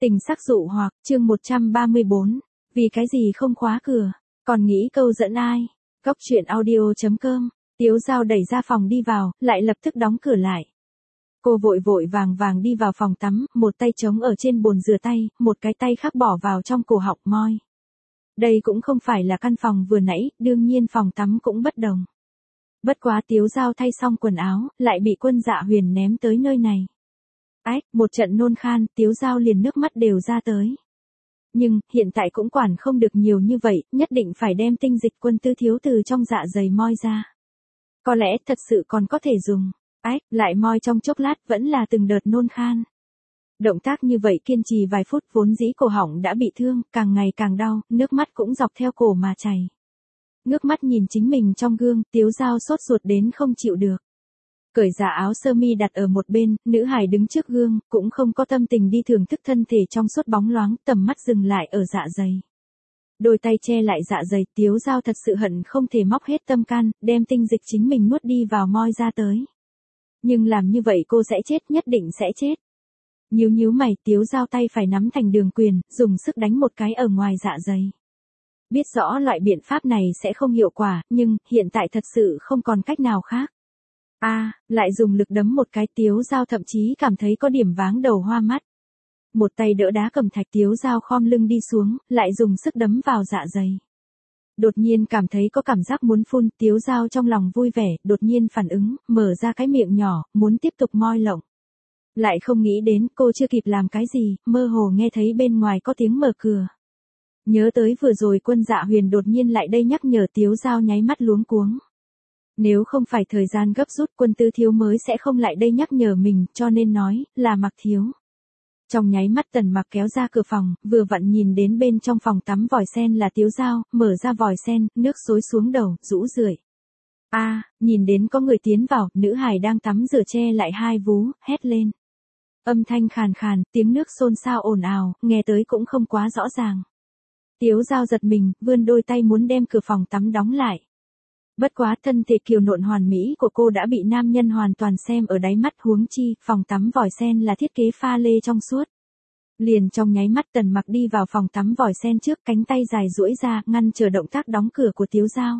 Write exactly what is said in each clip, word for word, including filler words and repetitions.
Tình sắc dụ hoặc, chương một trăm ba mươi bốn. Vì cái gì không khóa cửa, còn nghĩ câu dẫn ai? Góc truyện audio chấm com. Tiếu Dao đẩy ra phòng đi vào, lại lập tức đóng cửa lại. Cô vội vội vàng vàng đi vào phòng tắm, một tay trống ở trên bồn rửa tay, một cái tay khác bỏ vào trong cổ họng moi. Đây cũng không phải là căn phòng vừa nãy, đương nhiên phòng tắm cũng bất đồng. Bất quá Tiếu Dao thay xong quần áo, lại bị Quân Dạ Huyền ném tới nơi này. Ách, một trận nôn khan, Tiếu Dao liền nước mắt đều ra tới. Nhưng, hiện tại cũng quản không được nhiều như vậy, nhất định phải đem tinh dịch Quân Tư Thiếu từ trong dạ dày moi ra. Có lẽ thật sự còn có thể dùng. Ách, lại moi trong chốc lát vẫn là từng đợt nôn khan. Động tác như vậy kiên trì vài phút vốn dĩ cổ họng đã bị thương, càng ngày càng đau, nước mắt cũng dọc theo cổ mà chảy. Ngước mắt nhìn chính mình trong gương, Tiếu Dao sốt ruột đến không chịu được. Cởi giả áo sơ mi đặt ở một bên, nữ hài đứng trước gương, cũng không có tâm tình đi thưởng thức thân thể trong suốt bóng loáng, tầm mắt dừng lại ở dạ dày. Đôi tay che lại dạ dày, Tiếu Dao thật sự hận không thể móc hết tâm can, đem tinh dịch chính mình nuốt đi vào moi ra tới. Nhưng làm như vậy cô sẽ chết, nhất định sẽ chết. Nhíu nhíu mày, Tiếu Dao tay phải nắm thành đường quyền, dùng sức đánh một cái ở ngoài dạ dày. Biết rõ loại biện pháp này sẽ không hiệu quả, nhưng, hiện tại thật sự không còn cách nào khác. A, à, lại dùng lực đấm một cái, Tiếu Dao thậm chí cảm thấy có điểm váng đầu hoa mắt. Một tay đỡ đá cẩm thạch, Tiếu Dao khom lưng đi xuống, lại dùng sức đấm vào dạ dày. Đột nhiên cảm thấy có cảm giác muốn phun, Tiếu Dao trong lòng vui vẻ, đột nhiên phản ứng, mở ra cái miệng nhỏ, muốn tiếp tục moi lộng. Lại không nghĩ đến, cô chưa kịp làm cái gì, mơ hồ nghe thấy bên ngoài có tiếng mở cửa. Nhớ tới vừa rồi Quân Dạ Huyền đột nhiên lại đây nhắc nhở, Tiếu Dao nháy mắt luống cuống. Nếu không phải thời gian gấp rút, Quân Tư Thiếu mới sẽ không lại đây nhắc nhở mình, cho nên nói, là Mặc Thiếu. Trong nháy mắt Tần Mặc kéo ra cửa phòng, vừa vặn nhìn đến bên trong phòng tắm vòi sen là Tiếu Dao, mở ra vòi sen, nước xối xuống đầu, rũ rượi. A, à, nhìn đến có người tiến vào, nữ hài đang tắm rửa che lại hai vú, hét lên. Âm thanh khàn khàn, tiếng nước xôn xao ồn ào, nghe tới cũng không quá rõ ràng. Tiếu Dao giật mình, vươn đôi tay muốn đem cửa phòng tắm đóng lại. Bất quá thân thể kiều nộn hoàn mỹ của cô đã bị nam nhân hoàn toàn xem ở đáy mắt, huống chi, phòng tắm vòi sen là thiết kế pha lê trong suốt. Liền trong nháy mắt Tần Mặc đi vào phòng tắm vòi sen trước, cánh tay dài duỗi ra, ngăn chờ động tác đóng cửa của Tiếu Dao.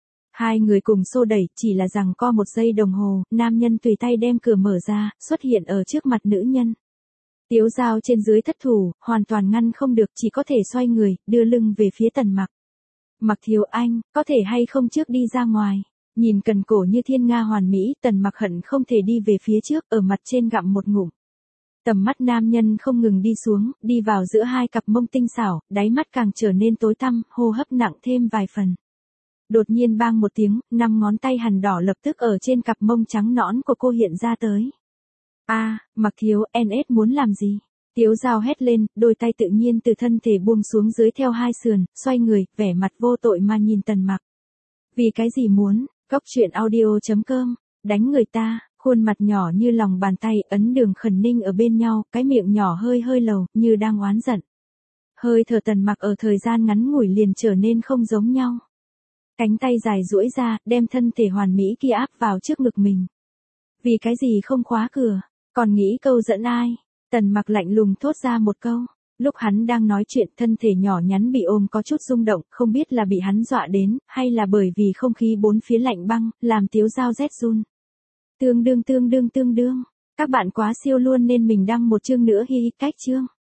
Hai người cùng xô đẩy, chỉ là rằng co một giây đồng hồ, nam nhân tùy tay đem cửa mở ra, xuất hiện ở trước mặt nữ nhân. Tiếu Dao trên dưới thất thủ, hoàn toàn ngăn không được, chỉ có thể xoay người, đưa lưng về phía Tần Mặc. Mặc Thiếu anh, có thể hay không trước đi ra ngoài. Nhìn cần cổ như thiên nga hoàn mỹ, Tần Mặc hận không thể đi về phía trước, ở mặt trên gặm một ngụm. Tầm mắt nam nhân không ngừng đi xuống, đi vào giữa hai cặp mông tinh xảo, đáy mắt càng trở nên tối tăm, hô hấp nặng thêm vài phần. Đột nhiên bang một tiếng, năm ngón tay hằn đỏ lập tức ở trên cặp mông trắng nõn của cô hiện ra tới. A, à, Mặc Thiếu, en ét muốn làm gì? Tiếu Dao hét lên, đôi tay tự nhiên từ thân thể buông xuống dưới theo hai sườn, xoay người, vẻ mặt vô tội mà nhìn Tần Mặc. Vì cái gì muốn? Góc truyện audio chấm com. Đánh người ta, khuôn mặt nhỏ như lòng bàn tay, ấn Đường Khẩn Ninh ở bên nhau, cái miệng nhỏ hơi hơi lầu, như đang oán giận. Hơi thở Tần Mặc ở thời gian ngắn ngủi liền trở nên không giống nhau. Cánh tay dài duỗi ra, đem thân thể hoàn mỹ kia áp vào trước ngực mình. Vì cái gì không khóa cửa, còn nghĩ câu dẫn ai? Tần Mặc lạnh lùng thốt ra một câu. Lúc hắn đang nói chuyện, thân thể nhỏ nhắn bị ôm có chút rung động, không biết là bị hắn dọa đến, hay là bởi vì không khí bốn phía lạnh băng, làm Tiếu Dao rét run. Tương đương tương đương tương đương. Các bạn quá siêu luôn nên mình đăng một chương nữa hi hi cách chương.